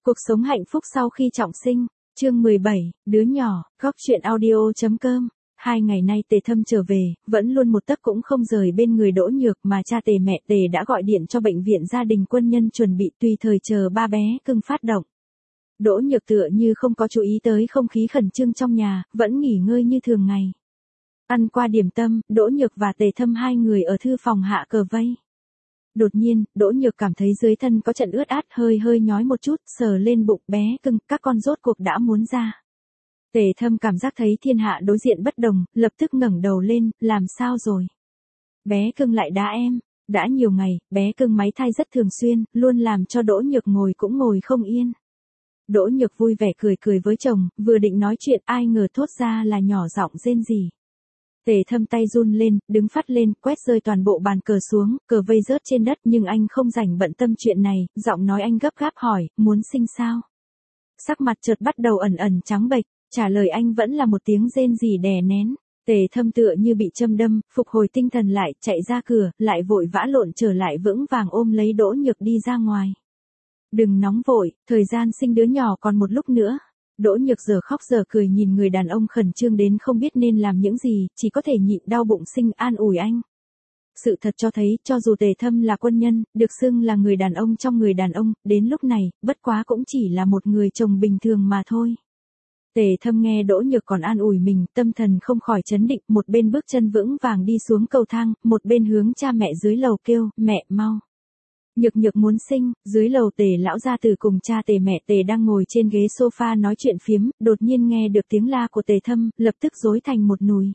Cuộc sống hạnh phúc sau khi trọng sinh, chương 17, đứa nhỏ, góc chuyện audio.com. 2 ngày nay Tề Thâm trở về, vẫn luôn một tấc cũng không rời bên người Đỗ Nhược mà cha Tề mẹ Tề đã gọi điện cho bệnh viện gia đình quân nhân chuẩn bị tùy thời chờ ba bé cưng phát động. Đỗ Nhược tựa như không có chú ý tới không khí khẩn trương trong nhà, vẫn nghỉ ngơi như thường ngày. Ăn qua điểm tâm, Đỗ Nhược và Tề Thâm hai người ở thư phòng hạ cờ vây. Đột nhiên, Đỗ Nhược cảm thấy dưới thân có trận ướt át hơi nhói một chút, sờ lên bụng bé cưng, các con rốt cuộc đã muốn ra. Tề Thâm cảm giác thấy thiên hạ đối diện bất đồng, lập tức ngẩng đầu lên, làm sao rồi? Bé cưng lại đá em, đã nhiều ngày, bé cưng máy thai rất thường xuyên, luôn làm cho Đỗ Nhược ngồi cũng ngồi không yên. Đỗ Nhược vui vẻ cười với chồng, vừa định nói chuyện ai ngờ thốt ra là nhỏ giọng rên rỉ. Tề Thâm tay run lên, đứng phát lên, quét rơi toàn bộ bàn cờ xuống, cờ vây rớt trên đất nhưng anh không rảnh bận tâm chuyện này, giọng nói anh gấp gáp hỏi, muốn sinh sao? Sắc mặt chợt bắt đầu ẩn trắng bệch, trả lời anh vẫn là một tiếng rên rỉ đè nén. Tề Thâm tựa như bị châm đâm, phục hồi tinh thần lại, chạy ra cửa, lại vội vã lộn trở lại vững vàng ôm lấy Đỗ Nhược đi ra ngoài. Đừng nóng vội, thời gian sinh đứa nhỏ còn một lúc nữa. Đỗ Nhược giờ khóc giờ cười nhìn người đàn ông khẩn trương đến không biết nên làm những gì, chỉ có thể nhịn đau bụng sinh an ủi anh. Sự thật cho thấy, cho dù Tề Thâm là quân nhân, được xưng là người đàn ông trong người đàn ông, đến lúc này, bất quá cũng chỉ là một người chồng bình thường mà thôi. Tề Thâm nghe Đỗ Nhược còn an ủi mình, tâm thần không khỏi chấn định, một bên bước chân vững vàng đi xuống cầu thang, một bên hướng cha mẹ dưới lầu kêu, mẹ mau. Nhược muốn sinh, dưới lầu Tề lão gia tử cùng cha Tề mẹ Tề đang ngồi trên ghế sofa nói chuyện phiếm, đột nhiên nghe được tiếng la của Tề Thâm, lập tức rối thành một nùi.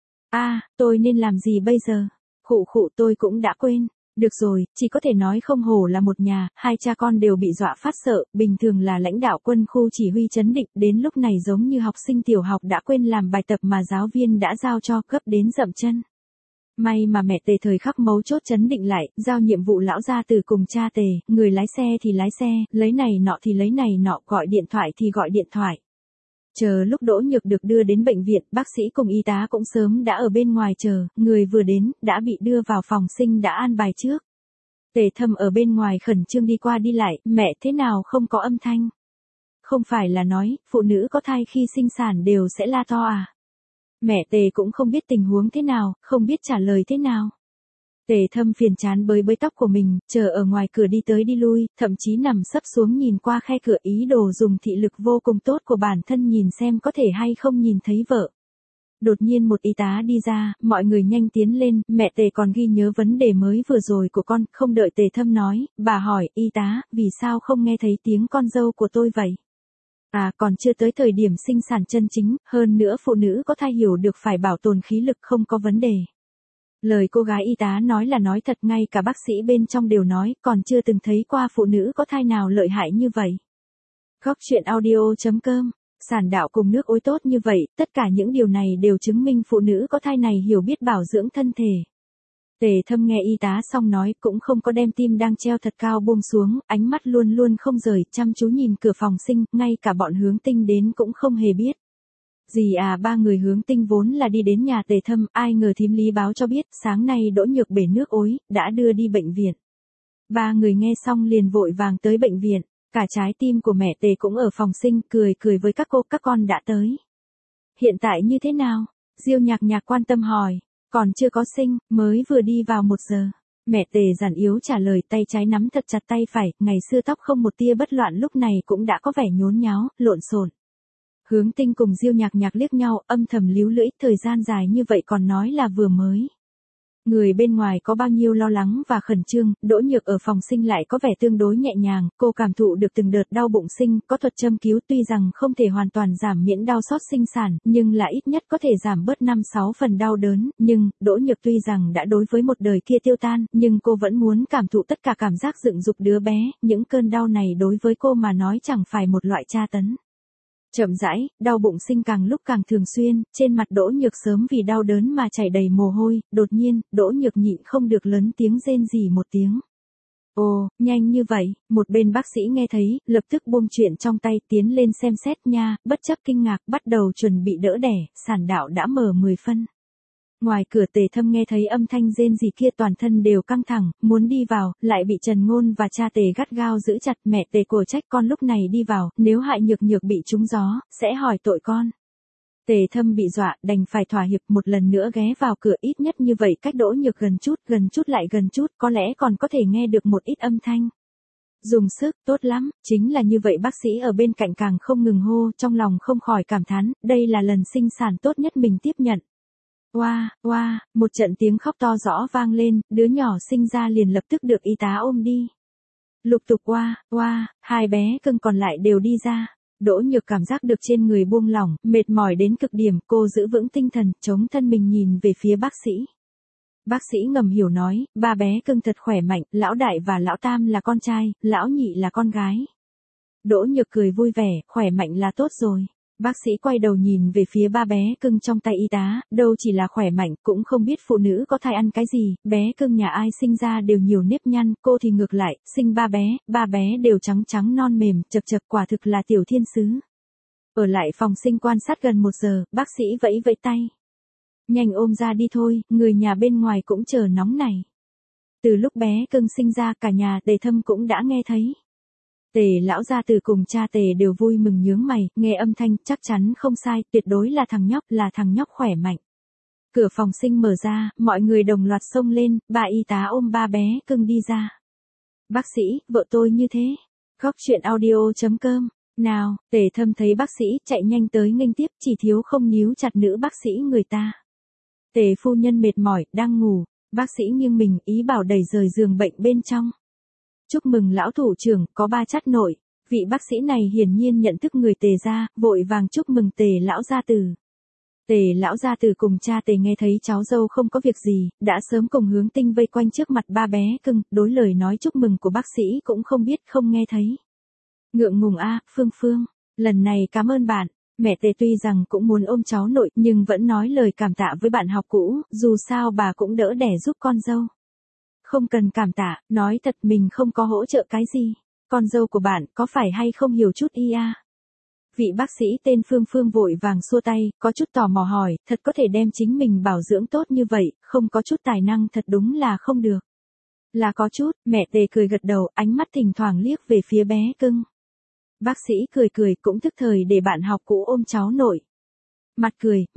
Tôi nên làm gì bây giờ? Khụ tôi cũng đã quên. Được rồi, chỉ có thể nói không hổ là một nhà, hai cha con đều bị dọa phát sợ, bình thường là lãnh đạo quân khu chỉ huy trấn định, đến lúc này giống như học sinh tiểu học đã quên làm bài tập mà giáo viên đã giao cho, cấp đến dậm chân. May mà mẹ Tề thời khắc mấu chốt trấn định lại, giao nhiệm vụ lão gia tử cùng cha Tề, người lái xe thì lái xe, lấy này nọ thì lấy này nọ, gọi điện thoại thì gọi điện thoại. Chờ lúc Đỗ Nhược được đưa đến bệnh viện, bác sĩ cùng y tá cũng sớm đã ở bên ngoài chờ, người vừa đến, đã bị đưa vào phòng sinh đã an bài trước. Tề Thâm ở bên ngoài khẩn trương đi qua đi lại, mẹ thế nào không có âm thanh? Không phải là nói, phụ nữ có thai khi sinh sản đều sẽ la to à? Mẹ Tề cũng không biết tình huống thế nào, không biết trả lời thế nào. Tề Thâm phiền chán bới tóc của mình, chờ ở ngoài cửa đi tới đi lui, thậm chí nằm sấp xuống nhìn qua khe cửa ý đồ dùng thị lực vô cùng tốt của bản thân nhìn xem có thể hay không nhìn thấy vợ. Đột nhiên một y tá đi ra, mọi người nhanh tiến lên, mẹ Tề còn ghi nhớ vấn đề mới vừa rồi của con, không đợi Tề Thâm nói, bà hỏi, y tá, vì sao không nghe thấy tiếng con dâu của tôi vậy? Còn chưa tới thời điểm sinh sản chân chính, hơn nữa phụ nữ có thai hiểu được phải bảo tồn khí lực không có vấn đề. Lời cô gái y tá nói là nói thật, ngay cả bác sĩ bên trong đều nói, còn chưa từng thấy qua phụ nữ có thai nào lợi hại như vậy. Góc chuyện audio.com, sản đạo cùng nước ối tốt như vậy, tất cả những điều này đều chứng minh phụ nữ có thai này hiểu biết bảo dưỡng thân thể. Tề Thâm nghe y tá xong nói cũng không có đem tim đang treo thật cao buông xuống, ánh mắt luôn không rời, chăm chú nhìn cửa phòng sinh, ngay cả bọn Hướng Tinh đến cũng không hề biết. Ba người Hướng Tinh vốn là đi đến nhà Tề Thâm, ai ngờ thím Lý báo cho biết, sáng nay Đỗ Nhược bể nước ối, đã đưa đi bệnh viện. Ba người nghe xong liền vội vàng tới bệnh viện, cả trái tim của mẹ Tề cũng ở phòng sinh, cười với các con đã tới. Hiện tại như thế nào? Diêu Nhạc quan tâm hỏi. Còn chưa có sinh, mới vừa đi vào 1 giờ. Mẹ Tề giản yếu trả lời, tay trái nắm thật chặt tay phải, ngày xưa tóc không một tia bất loạn lúc này cũng đã có vẻ nhốn nháo, lộn xộn. Hướng Tinh cùng Diêu Nhạc liếc nhau, âm thầm líu lưỡi, thời gian dài như vậy còn nói là vừa mới. Người bên ngoài có bao nhiêu lo lắng và khẩn trương, Đỗ Nhược ở phòng sinh lại có vẻ tương đối nhẹ nhàng, cô cảm thụ được từng đợt đau bụng sinh, có thuật châm cứu tuy rằng không thể hoàn toàn giảm miễn đau xót sinh sản, nhưng là ít nhất có thể giảm bớt 5-6 phần đau đớn, nhưng, Đỗ Nhược tuy rằng đã đối với một đời kia tiêu tan, nhưng cô vẫn muốn cảm thụ tất cả cảm giác dựng dục đứa bé, những cơn đau này đối với cô mà nói chẳng phải một loại tra tấn. Chậm rãi, đau bụng sinh càng lúc càng thường xuyên, trên mặt Đỗ Nhược sớm vì đau đớn mà chảy đầy mồ hôi, đột nhiên, Đỗ Nhược nhịn không được lớn tiếng rên rỉ một tiếng. Ồ, nhanh như vậy, một bên bác sĩ nghe thấy, lập tức buông chuyện trong tay tiến lên xem xét nha, bất chấp kinh ngạc bắt đầu chuẩn bị đỡ đẻ, sản đạo đã mở 10 phân. Ngoài cửa Tề Thâm nghe thấy âm thanh rên rỉ kia toàn thân đều căng thẳng, muốn đi vào, lại bị Trần Ngôn và cha Tề gắt gao giữ chặt. Mẹ Tề cổ trách con lúc này đi vào, nếu hại Nhược Nhược bị trúng gió, sẽ hỏi tội con. Tề Thâm bị dọa, đành phải thỏa hiệp một lần nữa ghé vào cửa, ít nhất như vậy cách Đỗ Nhược gần chút lại gần chút, có lẽ còn có thể nghe được một ít âm thanh. Dùng sức, tốt lắm, chính là như vậy. Bác sĩ ở bên cạnh càng không ngừng hô, trong lòng không khỏi cảm thán, đây là lần sinh sản tốt nhất mình tiếp nhận. Oa, oa, một trận tiếng khóc to rõ vang lên, đứa nhỏ sinh ra liền lập tức được y tá ôm đi. Lục tục oa, oa, hai bé cưng còn lại đều đi ra. Đỗ Nhược cảm giác được trên người buông lỏng, mệt mỏi đến cực điểm, cô giữ vững tinh thần, chống thân mình nhìn về phía bác sĩ. Bác sĩ ngầm hiểu nói, ba bé cưng thật khỏe mạnh, lão đại và lão tam là con trai, lão nhị là con gái. Đỗ Nhược cười vui vẻ, khỏe mạnh là tốt rồi. Bác sĩ quay đầu nhìn về phía ba bé cưng trong tay y tá, đâu chỉ là khỏe mạnh, cũng không biết phụ nữ có thai ăn cái gì, bé cưng nhà ai sinh ra đều nhiều nếp nhăn, cô thì ngược lại, sinh ba bé đều trắng trắng non mềm, chập chập, quả thực là tiểu thiên sứ. Ở lại phòng sinh quan sát gần 1 giờ, bác sĩ vẫy vẫy tay. Nhanh ôm ra đi thôi, người nhà bên ngoài cũng chờ nóng này. Từ lúc bé cưng sinh ra cả nhà Tề Thâm cũng đã nghe thấy. Tề lão gia từ cùng cha Tề đều vui mừng nhướng mày, nghe âm thanh chắc chắn không sai, tuyệt đối là thằng nhóc khỏe mạnh. Cửa phòng sinh mở ra, mọi người đồng loạt xông lên, bà y tá ôm ba bé cưng đi ra. Bác sĩ, vợ tôi như thế. Góc chuyện audio.com. Nào, Tề Thâm thấy bác sĩ chạy nhanh tới nghênh tiếp, chỉ thiếu không níu chặt nữ bác sĩ người ta. Tề phu nhân mệt mỏi, đang ngủ, bác sĩ nghiêng mình ý bảo đẩy rời giường bệnh bên trong. Chúc mừng lão thủ trưởng, có 3 chắt nội. Vị bác sĩ này hiển nhiên nhận thức người Tề gia, vội vàng chúc mừng Tề lão gia tử. Tề lão gia tử cùng cha Tề nghe thấy cháu dâu không có việc gì, đã sớm cùng Hướng Tinh vây quanh trước mặt ba bé cưng, đối lời nói chúc mừng của bác sĩ cũng không biết không nghe thấy. Ngượng ngùng a, Phương, lần này cảm ơn bạn. Mẹ Tề tuy rằng cũng muốn ôm cháu nội, nhưng vẫn nói lời cảm tạ với bạn học cũ, dù sao bà cũng đỡ đẻ giúp con dâu. Không cần cảm tạ, nói thật mình không có hỗ trợ cái gì. Con dâu của bạn có phải hay không hiểu chút y a? Vị bác sĩ tên Phương vội vàng xua tay, có chút tò mò hỏi, thật có thể đem chính mình bảo dưỡng tốt như vậy, không có chút tài năng thật đúng là không được. Là có chút, mẹ Tề cười gật đầu, ánh mắt thỉnh thoảng liếc về phía bé cưng. Bác sĩ cười cũng thức thời để bạn học cũ ôm cháu nội. Mặt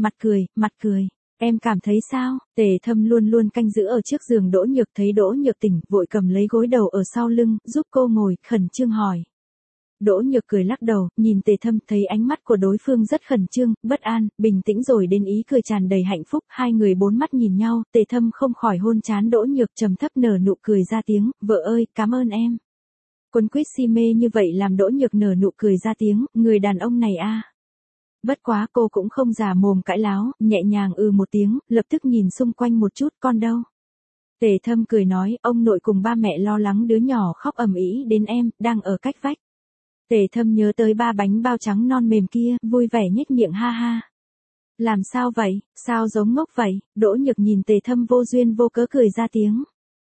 cười. Em cảm thấy sao? Tề Thâm luôn luôn canh giữ ở trước giường Đỗ Nhược, thấy Đỗ Nhược tỉnh, vội cầm lấy gối đầu ở sau lưng, giúp cô ngồi, khẩn trương hỏi. Đỗ Nhược cười lắc đầu, nhìn Tề Thâm, thấy ánh mắt của đối phương rất khẩn trương, bất an, bình tĩnh rồi đến ý cười tràn đầy hạnh phúc, hai người bốn mắt nhìn nhau, Tề Thâm không khỏi hôn trán Đỗ Nhược, trầm thấp nở nụ cười ra tiếng, vợ ơi, cảm ơn em. Quấn quýt si mê như vậy làm Đỗ Nhược nở nụ cười ra tiếng, người đàn ông này a. Bất quá cô cũng không già mồm cãi láo, nhẹ nhàng một tiếng, lập tức nhìn xung quanh một chút, con đâu. Tề Thâm cười nói, ông nội cùng ba mẹ lo lắng đứa nhỏ khóc ầm ĩ đến em, đang ở cách vách. Tề Thâm nhớ tới 3 bánh bao trắng non mềm kia, vui vẻ nhếch miệng ha ha. Làm sao vậy, sao giống ngốc vậy? Đỗ Nhược nhìn Tề Thâm vô duyên vô cớ cười ra tiếng.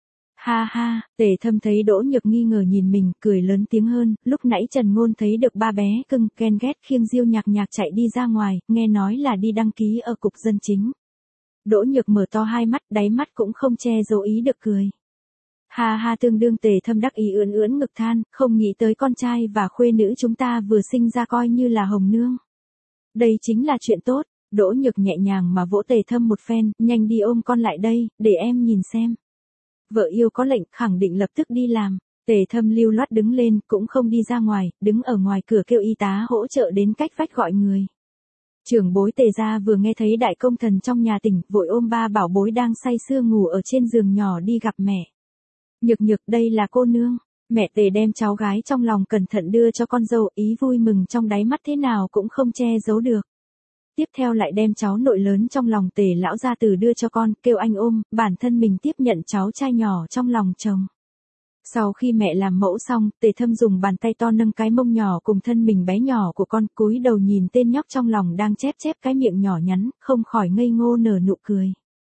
Ha ha, Tề Thâm thấy Đỗ Nhược nghi ngờ nhìn mình, cười lớn tiếng hơn, lúc nãy Trần Ngôn thấy được ba bé cưng, ghen ghét khiêng Diêu Nhạc Nhạc chạy đi ra ngoài, nghe nói là đi đăng ký ở cục dân chính. Đỗ Nhược mở to hai mắt, đáy mắt cũng không che giấu ý được cười. Ha ha, tương đương. Tề Thâm đắc ý ưỡn ngực than, không nghĩ tới con trai và khuê nữ chúng ta vừa sinh ra coi như là hồng nương. Đây chính là chuyện tốt. Đỗ Nhược nhẹ nhàng mà vỗ Tề Thâm một phen, nhanh đi ôm con lại đây, để em nhìn xem. Vợ yêu có lệnh, khẳng định lập tức đi làm. Tề Thâm lưu loát đứng lên, cũng không đi ra ngoài, đứng ở ngoài cửa kêu y tá hỗ trợ đến cách vách gọi người. Trưởng bối Tề gia vừa nghe thấy đại công thần trong nhà tỉnh, vội ôm ba bảo bối đang say sưa ngủ ở trên giường nhỏ đi gặp mẹ. Nhược, đây là cô nương. Mẹ Tề đem cháu gái trong lòng cẩn thận đưa cho con dâu, ý vui mừng trong đáy mắt thế nào cũng không che giấu được. Tiếp theo lại đem cháu nội lớn trong lòng Tề lão gia tử đưa cho con, kêu anh ôm, bản thân mình tiếp nhận cháu trai nhỏ trong lòng chồng. Sau khi mẹ làm mẫu xong, Tề Thâm dùng bàn tay to nâng cái mông nhỏ cùng thân mình bé nhỏ của con, cúi đầu nhìn tên nhóc trong lòng đang chép cái miệng nhỏ nhắn, không khỏi ngây ngô nở nụ cười.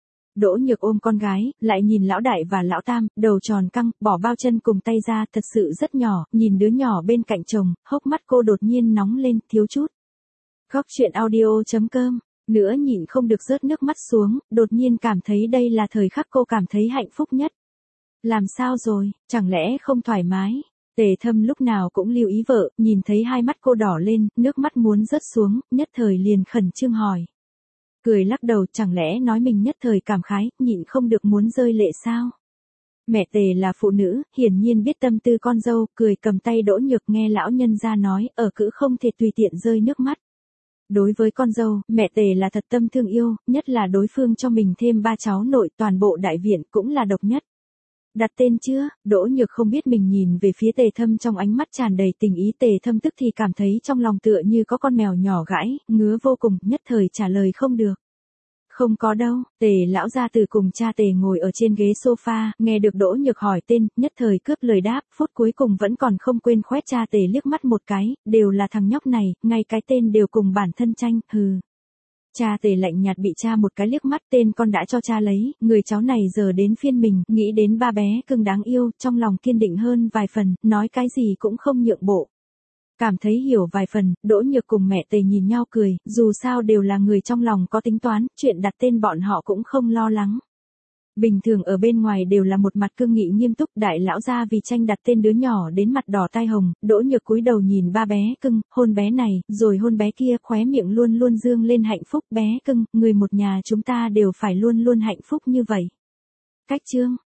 Đỗ Nhược ôm con gái, lại nhìn lão đại và lão tam, đầu tròn căng, bỏ bao chân cùng tay ra, thật sự rất nhỏ, nhìn đứa nhỏ bên cạnh chồng, hốc mắt cô đột nhiên nóng lên, thiếu chút. Góc chuyện audio.com nữa nhịn không được rớt nước mắt xuống, đột nhiên cảm thấy đây là thời khắc cô cảm thấy hạnh phúc nhất. Làm sao rồi, chẳng lẽ không thoải mái? Tề Thâm lúc nào cũng lưu ý vợ, nhìn thấy hai mắt cô đỏ lên, nước mắt muốn rớt xuống, nhất thời liền khẩn trương hỏi. Cười lắc đầu, chẳng lẽ nói mình nhất thời cảm khái, nhịn không được muốn rơi lệ sao? Mẹ Tề là phụ nữ, hiển nhiên biết tâm tư con dâu, cười cầm tay Đỗ Nhược nghe lão nhân ra nói, ở cữ không thể tùy tiện rơi nước mắt. Đối với con dâu, mẹ Tề là thật tâm thương yêu, nhất là đối phương cho mình thêm 3 cháu nội, toàn bộ đại viện cũng là độc nhất. Đặt tên chưa? Đỗ Nhược không biết, mình nhìn về phía Tề Thâm trong ánh mắt tràn đầy tình ý. Tề Thâm tức thì cảm thấy trong lòng tựa như có con mèo nhỏ gãi, ngứa vô cùng, nhất thời trả lời không được. Không có đâu. Tề lão gia tử cùng cha Tề ngồi ở trên ghế sofa, nghe được Đỗ Nhược hỏi tên, nhất thời cướp lời đáp, phút cuối cùng vẫn còn không quên khoét cha Tề liếc mắt một cái, đều là thằng nhóc này, ngay cái tên đều cùng bản thân tranh, hừ. Cha Tề lạnh nhạt bị cha một cái liếc mắt, tên con đã cho cha lấy, người cháu này giờ đến phiên mình, nghĩ đến ba bé cưng đáng yêu, trong lòng kiên định hơn vài phần, nói cái gì cũng không nhượng bộ. Cảm thấy hiểu vài phần, Đỗ Nhược cùng mẹ Tề nhìn nhau cười, dù sao đều là người trong lòng có tính toán, chuyện đặt tên bọn họ cũng không lo lắng. Bình thường ở bên ngoài đều là một mặt cương nghị nghiêm túc, đại lão gia vì tranh đặt tên đứa nhỏ đến mặt đỏ tai hồng, Đỗ Nhược cúi đầu nhìn ba bé cưng, hôn bé này, rồi hôn bé kia, khóe miệng luôn luôn dương lên hạnh phúc, bé cưng, người một nhà chúng ta đều phải luôn luôn hạnh phúc như vậy. Cách chương